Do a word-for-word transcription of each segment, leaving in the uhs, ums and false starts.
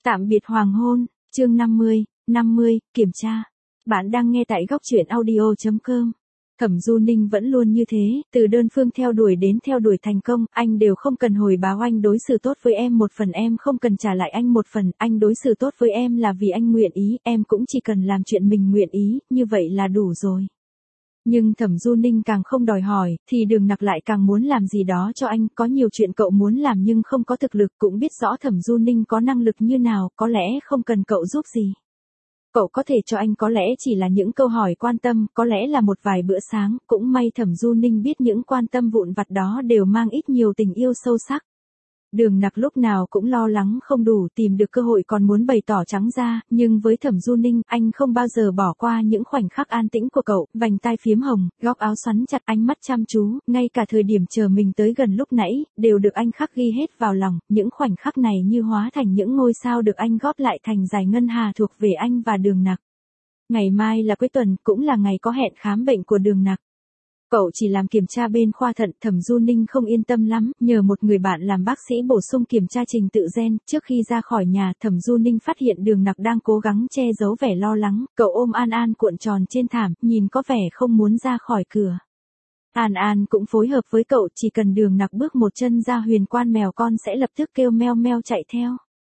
Tạm biệt hoàng hôn, chương năm mươi, năm mươi, kiểm tra. Bạn đang nghe tại góc truyện audio chấm com. Thẩm Du Ninh vẫn luôn như thế, từ đơn phương theo đuổi đến theo đuổi thành công, anh đều không cần hồi báo anh đối xử tốt với em một phần, em không cần trả lại anh một phần, anh đối xử tốt với em là vì anh nguyện ý, em cũng chỉ cần làm chuyện mình nguyện ý, như vậy là đủ rồi. Nhưng Thẩm Du Ninh càng không đòi hỏi, thì Đường Nặc lại càng muốn làm gì đó cho anh, có nhiều chuyện cậu muốn làm nhưng không có thực lực, cũng biết rõ Thẩm Du Ninh có năng lực như nào, có lẽ không cần cậu giúp gì. Cậu có thể cho anh có lẽ chỉ là những câu hỏi quan tâm, có lẽ là một vài bữa sáng, cũng may Thẩm Du Ninh biết những quan tâm vụn vặt đó đều mang ít nhiều tình yêu sâu sắc. Đường Nặc lúc nào cũng lo lắng không đủ, tìm được cơ hội còn muốn bày tỏ trắng ra, nhưng với Thẩm Du Ninh, anh không bao giờ bỏ qua những khoảnh khắc an tĩnh của cậu, vành tai phiếm hồng, góc áo xoắn chặt, ánh mắt chăm chú, ngay cả thời điểm chờ mình tới gần lúc nãy, đều được anh khắc ghi hết vào lòng, những khoảnh khắc này như hóa thành những ngôi sao được anh góp lại thành dải ngân hà thuộc về anh và Đường Nặc. Ngày mai là cuối tuần, cũng là ngày có hẹn khám bệnh của Đường Nặc. Cậu chỉ làm kiểm tra bên khoa thận, Thẩm Du Ninh không yên tâm lắm, nhờ một người bạn làm bác sĩ bổ sung kiểm tra trình tự gen, trước khi ra khỏi nhà, Thẩm Du Ninh phát hiện Đường Nặc đang cố gắng che giấu vẻ lo lắng, cậu ôm An An cuộn tròn trên thảm, nhìn có vẻ không muốn ra khỏi cửa. An An cũng phối hợp với cậu, chỉ cần Đường Nặc bước một chân ra huyền quan mèo con sẽ lập tức kêu meo meo chạy theo.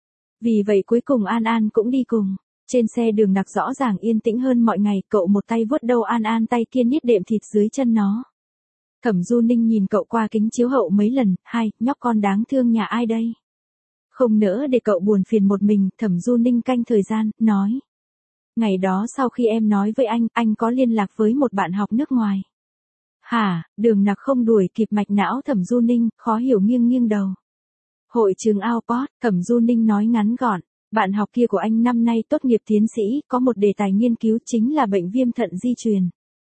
Vì vậy cuối cùng An An cũng đi cùng. Trên xe Đường Nặc rõ ràng yên tĩnh hơn mọi ngày, cậu một tay vuốt đầu An An, tay kia niết đệm thịt dưới chân nó. Thẩm Du Ninh nhìn cậu qua kính chiếu hậu mấy lần, hai, nhóc con đáng thương nhà ai đây? Không nỡ để cậu buồn phiền một mình, Thẩm Du Ninh canh thời gian, nói. Ngày đó sau khi em nói với anh, anh có liên lạc với một bạn học nước ngoài. Hả, Đường Nặc không đuổi kịp mạch não Thẩm Du Ninh, khó hiểu nghiêng nghiêng đầu. Hội trường Outport, Thẩm Du Ninh nói ngắn gọn. Bạn học kia của anh năm nay tốt nghiệp tiến sĩ, có một đề tài nghiên cứu chính là bệnh viêm thận di truyền.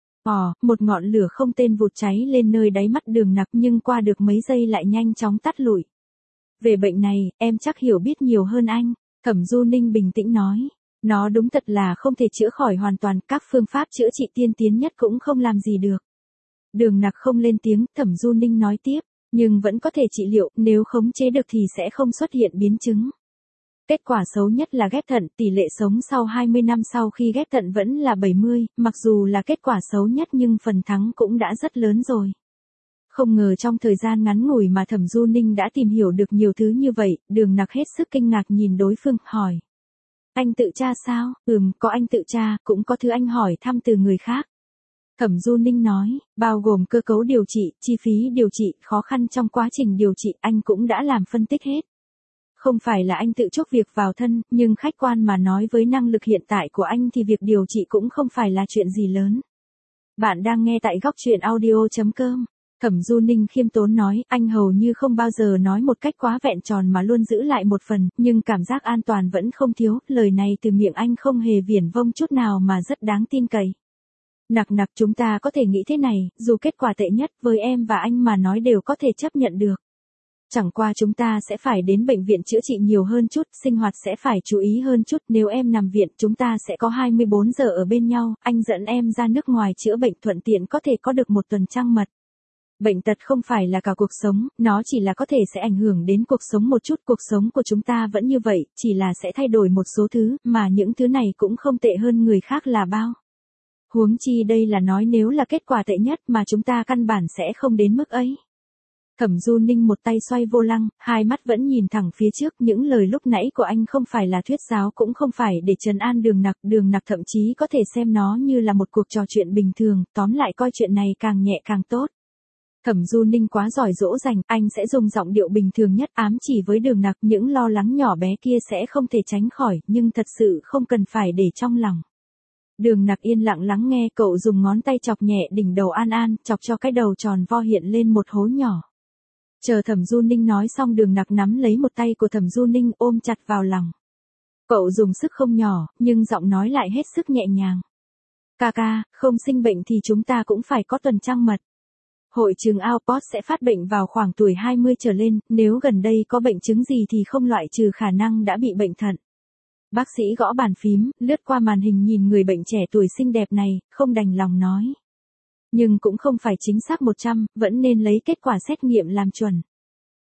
Ồ, một ngọn lửa không tên vụt cháy lên nơi đáy mắt Đường Nặc nhưng qua được mấy giây lại nhanh chóng tắt lụi. Về bệnh này, em chắc hiểu biết nhiều hơn anh, Thẩm Du Ninh bình tĩnh nói. Nó đúng thật là không thể chữa khỏi hoàn toàn, các phương pháp chữa trị tiên tiến nhất cũng không làm gì được. Đường Nặc không lên tiếng, Thẩm Du Ninh nói tiếp, nhưng vẫn có thể trị liệu, nếu khống chế được thì sẽ không xuất hiện biến chứng. Kết quả xấu nhất là ghép thận, tỷ lệ sống sau hai mươi năm sau khi ghép thận vẫn là bảy mươi, mặc dù là kết quả xấu nhất nhưng phần thắng cũng đã rất lớn rồi. Không ngờ trong thời gian ngắn ngủi mà Thẩm Du Ninh đã tìm hiểu được nhiều thứ như vậy, Đường Nặc hết sức kinh ngạc nhìn đối phương, hỏi. Anh tự tra sao? Ừm, có anh tự tra, cũng có thứ anh hỏi thăm từ người khác. Thẩm Du Ninh nói, bao gồm cơ cấu điều trị, chi phí điều trị, khó khăn trong quá trình điều trị, anh cũng đã làm phân tích hết. Không phải là anh tự chuốc việc vào thân, nhưng khách quan mà nói với năng lực hiện tại của anh thì việc điều trị cũng không phải là chuyện gì lớn. Bạn đang nghe tại góc truyện audio chấm com. Thẩm Du Ninh khiêm tốn nói, anh hầu như không bao giờ nói một cách quá vẹn tròn mà luôn giữ lại một phần, nhưng cảm giác an toàn vẫn không thiếu, lời này từ miệng anh không hề viển vông chút nào mà rất đáng tin cậy. Nặc nặc, chúng ta có thể nghĩ thế này, dù kết quả tệ nhất với em và anh mà nói đều có thể chấp nhận được. Chẳng qua chúng ta sẽ phải đến bệnh viện chữa trị nhiều hơn chút, sinh hoạt sẽ phải chú ý hơn chút, nếu em nằm viện chúng ta sẽ có hai mươi bốn giờ ở bên nhau, anh dẫn em ra nước ngoài chữa bệnh thuận tiện có thể có được một tuần trăng mật. Bệnh tật không phải là cả cuộc sống, nó chỉ là có thể sẽ ảnh hưởng đến cuộc sống một chút, cuộc sống của chúng ta vẫn như vậy, chỉ là sẽ thay đổi một số thứ, mà những thứ này cũng không tệ hơn người khác là bao. Huống chi đây là nói nếu là kết quả tệ nhất mà chúng ta căn bản sẽ không đến mức ấy. Thẩm Du Ninh một tay xoay vô lăng, hai mắt vẫn nhìn thẳng phía trước, những lời lúc nãy của anh không phải là thuyết giáo cũng không phải để trấn an Đường Nặc, Đường Nặc thậm chí có thể xem nó như là một cuộc trò chuyện bình thường, tóm lại coi chuyện này càng nhẹ càng tốt. Thẩm Du Ninh quá giỏi dỗ dành, anh sẽ dùng giọng điệu bình thường nhất ám chỉ với Đường Nặc, những lo lắng nhỏ bé kia sẽ không thể tránh khỏi, nhưng thật sự không cần phải để trong lòng. Đường Nặc yên lặng lắng nghe, cậu dùng ngón tay chọc nhẹ đỉnh đầu An An, chọc cho cái đầu tròn vo hiện lên một hố nhỏ. Chờ Thẩm Du Ninh nói xong, Đường Nặc nắm lấy một tay của Thẩm Du Ninh ôm chặt vào lòng. Cậu dùng sức không nhỏ, nhưng giọng nói lại hết sức nhẹ nhàng. Ca ca, không sinh bệnh thì chúng ta cũng phải có tuần trăng mật. Hội chứng Outport sẽ phát bệnh vào khoảng tuổi hai mươi trở lên, nếu gần đây có bệnh chứng gì thì không loại trừ khả năng đã bị bệnh thận. Bác sĩ gõ bàn phím, lướt qua màn hình nhìn người bệnh trẻ tuổi xinh đẹp này, không đành lòng nói. Nhưng cũng không phải chính xác một trăm, vẫn nên lấy kết quả xét nghiệm làm chuẩn.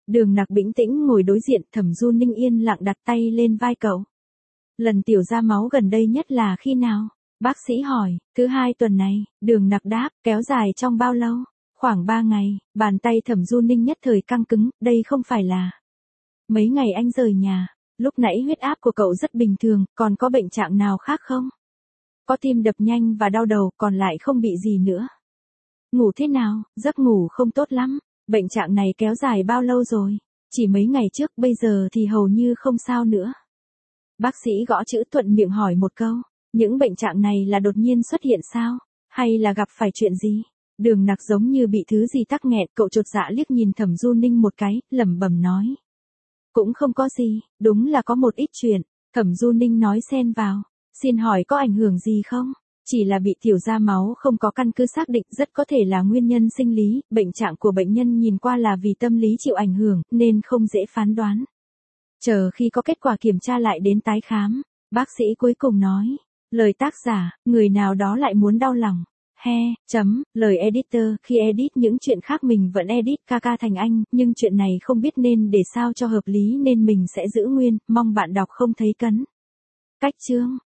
Đường Nặc bình tĩnh ngồi đối diện, Thẩm Du Ninh yên lặng đặt tay lên vai cậu. Lần tiểu ra máu gần đây nhất là khi nào? Bác sĩ hỏi. Thứ hai tuần này, Đường Nặc đáp. Kéo dài trong bao lâu? Khoảng ba ngày. Bàn tay Thẩm Du Ninh nhất thời căng cứng, đây không phải là mấy ngày anh rời nhà. Lúc nãy huyết áp của cậu rất bình thường, còn có bệnh trạng nào khác không? Có tim đập nhanh và đau đầu, còn lại không bị gì nữa. Ngủ thế nào? Giấc ngủ không tốt lắm. Bệnh trạng này kéo dài bao lâu rồi? Chỉ mấy ngày trước, bây giờ thì hầu như không sao nữa. Bác sĩ gõ chữ thuận miệng hỏi một câu. Những bệnh trạng này là đột nhiên xuất hiện sao? Hay là gặp phải chuyện gì? Đường Nặc giống như bị thứ gì tắc nghẹn, cậu chột dạ liếc nhìn Thẩm Du Ninh một cái, lẩm bẩm nói. Cũng không có gì, đúng là có một ít chuyện. Thẩm Du Ninh nói xen vào. Xin hỏi có ảnh hưởng gì không? Chỉ là bị tiểu ra máu không có căn cứ xác định, rất có thể là nguyên nhân sinh lý, bệnh trạng của bệnh nhân nhìn qua là vì tâm lý chịu ảnh hưởng, nên không dễ phán đoán. Chờ khi có kết quả kiểm tra lại đến tái khám, bác sĩ cuối cùng nói. Lời tác giả, người nào đó lại muốn đau lòng. He, chấm, lời editor, khi edit những chuyện khác mình vẫn edit ca ca thành anh, nhưng chuyện này không biết nên để sao cho hợp lý nên mình sẽ giữ nguyên, mong bạn đọc không thấy cấn. Cách chương.